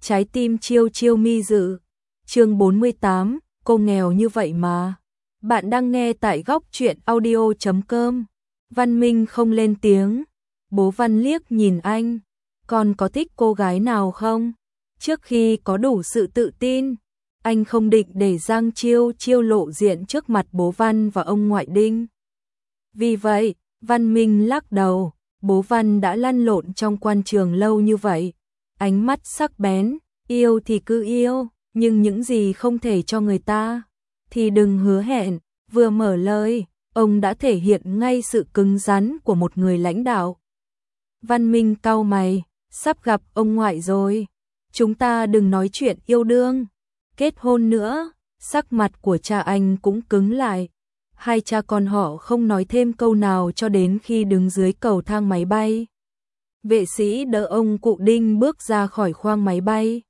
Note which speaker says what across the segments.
Speaker 1: trái tim Chiêu Chiêu mi dự. Chương 48, cô nghèo như vậy mà. Bạn đang nghe tại góc truyện audio.com. Văn Minh không lên tiếng. Bố Văn liếc nhìn anh. Con có thích cô gái nào không? Trước khi có đủ sự tự tin, anh không định để Giang Chiêu Chiêu lộ diện trước mặt bố Văn và ông ngoại Đinh. Vì vậy, Văn Minh lắc đầu. Bố Văn đã lăn lộn trong quan trường lâu như vậy. Ánh mắt sắc bén, yêu thì cứ yêu, nhưng những gì không thể cho người ta thì đừng hứa hẹn. Vừa mở lời, ông đã thể hiện ngay sự cứng rắn của một người lãnh đạo. Văn Minh cau mày, sắp gặp ông ngoại rồi. Chúng ta đừng nói chuyện yêu đương, kết hôn nữa. Sắc mặt của cha anh cũng cứng lại. Hai cha con họ không nói thêm câu nào cho đến khi đứng dưới cầu thang máy bay. Vệ sĩ đỡ ông cụ Đinh bước ra khỏi khoang máy bay.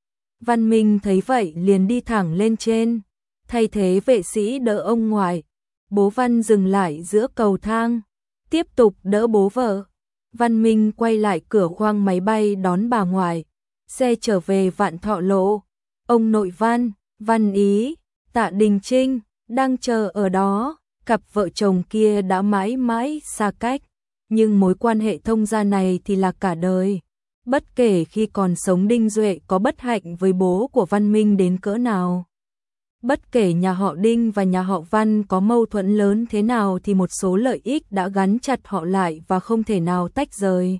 Speaker 1: Văn Minh thấy vậy liền đi thẳng lên trên, thay thế vệ sĩ đỡ ông ngoại. Bố Văn dừng lại giữa cầu thang, tiếp tục đỡ bố vợ. Văn Minh quay lại cửa khoang máy bay đón bà ngoại. Xe trở về Vạn Thọ Lộ. Ông nội Văn, Văn Ý, Tạ Đình Trinh đang chờ ở đó. Cặp vợ chồng kia đã mãi mãi xa cách, nhưng mối quan hệ thông gia này thì là cả đời. Bất kể khi còn sống Đinh Duệ có bất hạnh với bố của Văn Minh đến cỡ nào, bất kể nhà họ Đinh và nhà họ Văn có mâu thuẫn lớn thế nào thì một số lợi ích đã gắn chặt họ lại và không thể nào tách rời.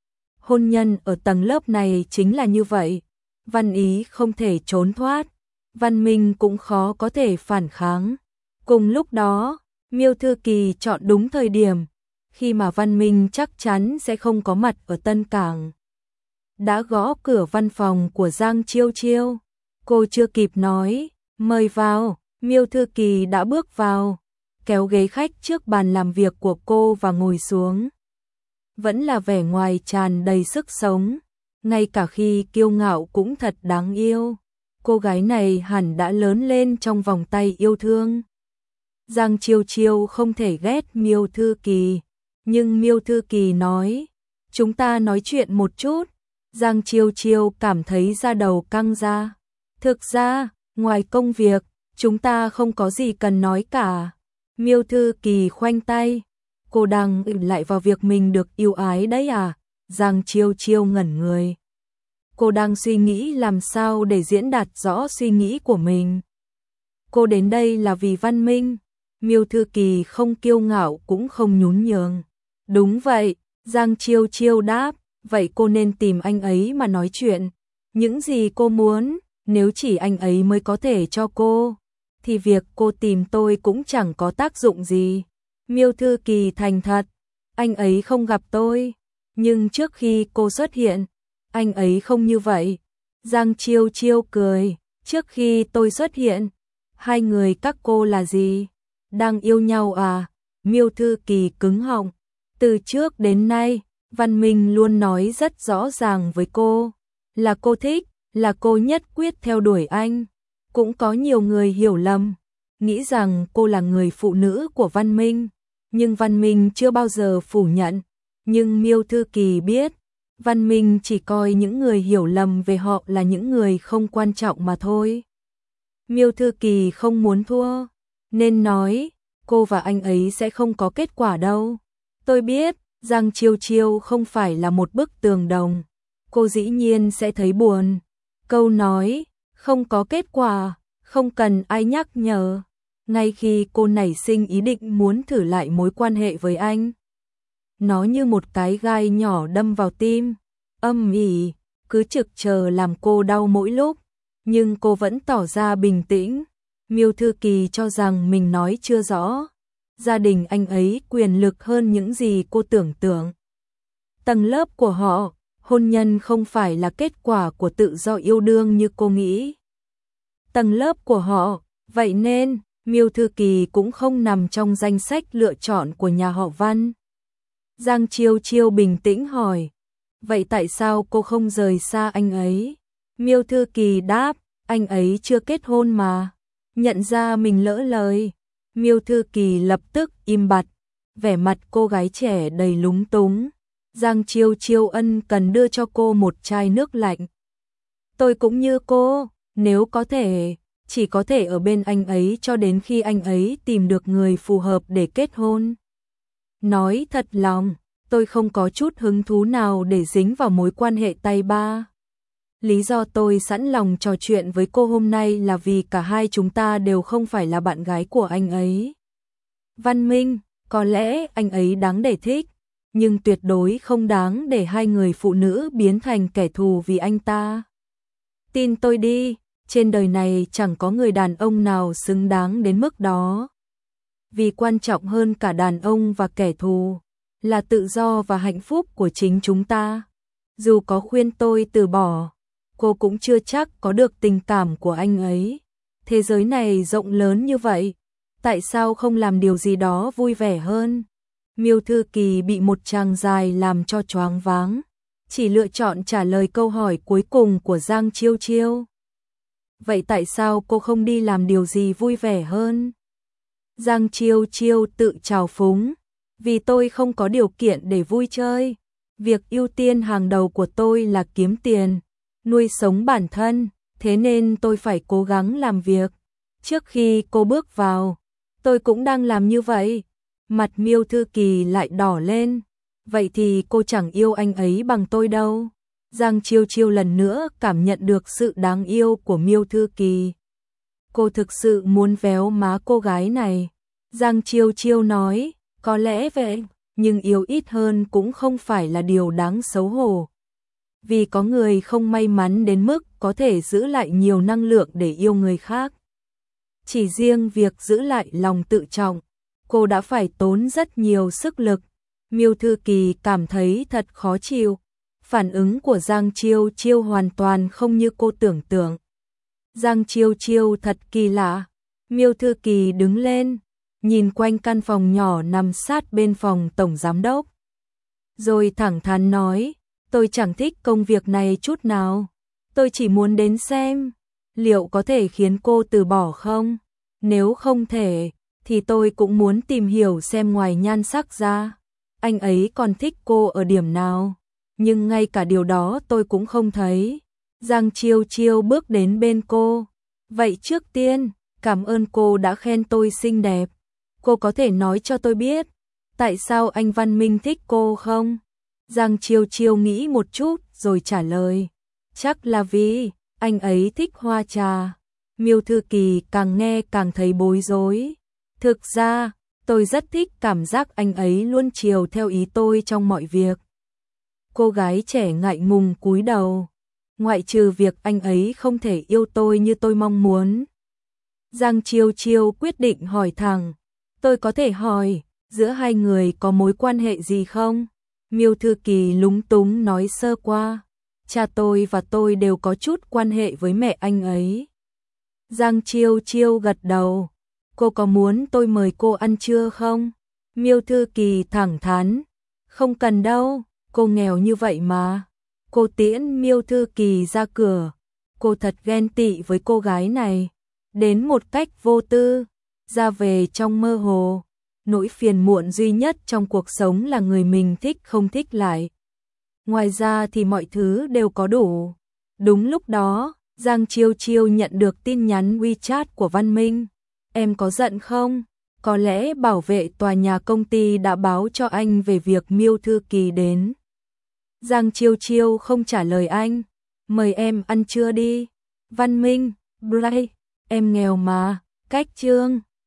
Speaker 1: Hôn nhân ở tầng lớp này chính là như vậy. Văn Ý không thể trốn thoát, Văn Minh cũng khó có thể phản kháng. Cùng lúc đó, Miêu Thư Kỳ chọn đúng thời điểm, khi mà Văn Minh chắc chắn sẽ không có mặt ở Tân Cảng. Đã gõ cửa văn phòng của Giang Chiêu Chiêu. Cô chưa kịp nói, mời vào, Miêu Thư Kỳ đã bước vào, kéo ghế khách trước bàn làm việc của cô và ngồi xuống. Vẫn là vẻ ngoài tràn đầy sức sống, ngay cả khi kiêu ngạo cũng thật đáng yêu. Cô gái này hẳn đã lớn lên trong vòng tay yêu thương. Giang Chiêu Chiêu không thể ghét Miêu Thư Kỳ, nhưng Miêu Thư Kỳ nói, chúng ta nói chuyện một chút. Giang Chiêu Chiêu cảm thấy da đầu căng ra. Thực ra, ngoài công việc, chúng ta không có gì cần nói cả. Miêu Thư Kỳ khoanh tay. Cô đang lại vào việc mình được yêu ái đấy à? Giang Chiêu Chiêu ngẩn người. Cô đang suy nghĩ làm sao để diễn đạt rõ suy nghĩ của mình. Cô đến đây là vì Văn Minh. Miêu Thư Kỳ không kiêu ngạo cũng không nhún nhường. Đúng vậy, Giang Chiêu Chiêu đáp. Vậy cô nên tìm anh ấy mà nói chuyện. Những gì cô muốn, nếu chỉ anh ấy mới có thể cho cô, thì việc cô tìm tôi cũng chẳng có tác dụng gì. Miêu Thư Kỳ thành thật. Anh ấy không gặp tôi, nhưng trước khi cô xuất hiện, anh ấy không như vậy. Giang Chiêu Chiêu cười. Trước khi tôi xuất hiện, hai người các cô là gì? Đang yêu nhau à? Miêu Thư Kỳ cứng họng. Từ trước đến nay, Văn Minh luôn nói rất rõ ràng với cô, là cô thích, là cô nhất quyết theo đuổi anh. Cũng có nhiều người hiểu lầm, nghĩ rằng cô là người phụ nữ của Văn Minh, nhưng Văn Minh chưa bao giờ phủ nhận. Nhưng Miêu Thư Kỳ biết, Văn Minh chỉ coi những người hiểu lầm về họ là những người không quan trọng mà thôi. Miêu Thư Kỳ không muốn thua, nên nói, cô và anh ấy sẽ không có kết quả đâu. Tôi biết, Giang Chiêu Chiêu không phải là một bức tường đồng. Cô dĩ nhiên sẽ thấy buồn. Câu nói, không có kết quả, không cần ai nhắc nhở. Ngay khi cô nảy sinh ý định muốn thử lại mối quan hệ với anh, nó như một cái gai nhỏ đâm vào tim. Âm ỉ, cứ trực chờ làm cô đau mỗi lúc. Nhưng cô vẫn tỏ ra bình tĩnh. Miêu Thư Kỳ cho rằng mình nói chưa rõ. Gia đình anh ấy quyền lực hơn những gì cô tưởng tượng. Tầng lớp của họ, hôn nhân không phải là kết quả của tự do yêu đương như cô nghĩ. Tầng lớp của họ, vậy nên, Miêu Thư Kỳ cũng không nằm trong danh sách lựa chọn của nhà họ Văn. Giang Chiêu Chiêu bình tĩnh hỏi, vậy tại sao cô không rời xa anh ấy? Miêu Thư Kỳ đáp, anh ấy chưa kết hôn mà. Nhận ra mình lỡ lời, Miêu Thư Kỳ lập tức im bặt, vẻ mặt cô gái trẻ đầy lúng túng. Giang Chiêu Chiêu ân cần đưa cho cô một chai nước lạnh. Tôi cũng như cô, nếu có thể, chỉ có thể ở bên anh ấy cho đến khi anh ấy tìm được người phù hợp để kết hôn. Nói thật lòng, tôi không có chút hứng thú nào để dính vào mối quan hệ tay ba. Lý do tôi sẵn lòng trò chuyện với cô hôm nay là vì cả hai chúng ta đều không phải là bạn gái của anh ấy. Văn Minh, có lẽ anh ấy đáng để thích, nhưng tuyệt đối không đáng để hai người phụ nữ biến thành kẻ thù vì anh ta. Tin tôi đi, trên đời này chẳng có người đàn ông nào xứng đáng đến mức đó. Vì quan trọng hơn cả đàn ông và kẻ thù là tự do và hạnh phúc của chính chúng ta. Dù có khuyên tôi từ bỏ, cô cũng chưa chắc có được tình cảm của anh ấy. Thế giới này rộng lớn như vậy, tại sao không làm điều gì đó vui vẻ hơn? Miêu Thư Kỳ bị một tràng dài làm cho choáng váng, chỉ lựa chọn trả lời câu hỏi cuối cùng của Giang Chiêu Chiêu. Vậy tại sao cô không đi làm điều gì vui vẻ hơn? Giang Chiêu Chiêu tự trào phúng, vì tôi không có điều kiện để vui chơi. Việc ưu tiên hàng đầu của tôi là kiếm tiền, nuôi sống bản thân, thế nên tôi phải cố gắng làm việc. Trước khi cô bước vào, tôi cũng đang làm như vậy. Mặt Miêu Thư Kỳ lại đỏ lên. Vậy thì cô chẳng yêu anh ấy bằng tôi đâu. Giang Chiêu Chiêu lần nữa cảm nhận được sự đáng yêu của Miêu Thư Kỳ. Cô thực sự muốn véo má cô gái này. Giang Chiêu Chiêu nói, có lẽ vậy, nhưng yêu ít hơn cũng không phải là điều đáng xấu hổ. Vì có người không may mắn đến mức có thể giữ lại nhiều năng lượng để yêu người khác. Chỉ riêng việc giữ lại lòng tự trọng, cô đã phải tốn rất nhiều sức lực. Miêu Thư Kỳ cảm thấy thật khó chịu. Phản ứng của Giang Chiêu Chiêu hoàn toàn không như cô tưởng tượng. Giang Chiêu Chiêu thật kỳ lạ. Miêu Thư Kỳ đứng lên, nhìn quanh căn phòng nhỏ nằm sát bên phòng tổng giám đốc. Rồi thẳng thắn nói, tôi chẳng thích công việc này chút nào. Tôi chỉ muốn đến xem, liệu có thể khiến cô từ bỏ không? Nếu không thể, thì tôi cũng muốn tìm hiểu xem ngoài nhan sắc ra, anh ấy còn thích cô ở điểm nào. Nhưng ngay cả điều đó tôi cũng không thấy. Giang Chiêu Chiêu bước đến bên cô. Vậy trước tiên, cảm ơn cô đã khen tôi xinh đẹp. Cô có thể nói cho tôi biết, tại sao anh Văn Minh thích cô không? Giang Chiêu Chiêu nghĩ một chút rồi trả lời. Chắc là vì anh ấy thích hoa trà. Miêu Thư Kỳ càng nghe càng thấy bối rối. Thực ra, tôi rất thích cảm giác anh ấy luôn chiều theo ý tôi trong mọi việc. Cô gái trẻ ngại ngùng cúi đầu. Ngoại trừ việc anh ấy không thể yêu tôi như tôi mong muốn. Giang Chiêu Chiêu quyết định hỏi thẳng. Tôi có thể hỏi, giữa hai người có mối quan hệ gì không? Miêu Thư Kỳ lúng túng nói sơ qua. Cha tôi và tôi đều có chút quan hệ với mẹ anh ấy. Giang Chiêu Chiêu gật đầu. Cô có muốn tôi mời cô ăn trưa không? Miêu Thư Kỳ thẳng thắn. Không cần đâu, cô nghèo như vậy mà. Cô tiễn Miêu Thư Kỳ ra cửa. Cô thật ghen tị với cô gái này. Đến một cách vô tư, ra về trong mơ hồ. Nỗi phiền muộn duy nhất trong cuộc sống là người mình thích không thích lại. Ngoài ra thì mọi thứ đều có đủ. Đúng lúc đó, Giang Chiêu Chiêu nhận được tin nhắn WeChat của Văn Minh. Em có giận không? Có lẽ bảo vệ tòa nhà công ty đã báo cho anh về việc Miêu Thư Kỳ đến. Giang Chiêu Chiêu không trả lời anh. Mời em ăn trưa đi. Văn Minh, Bray, em nghèo mà. Cách chương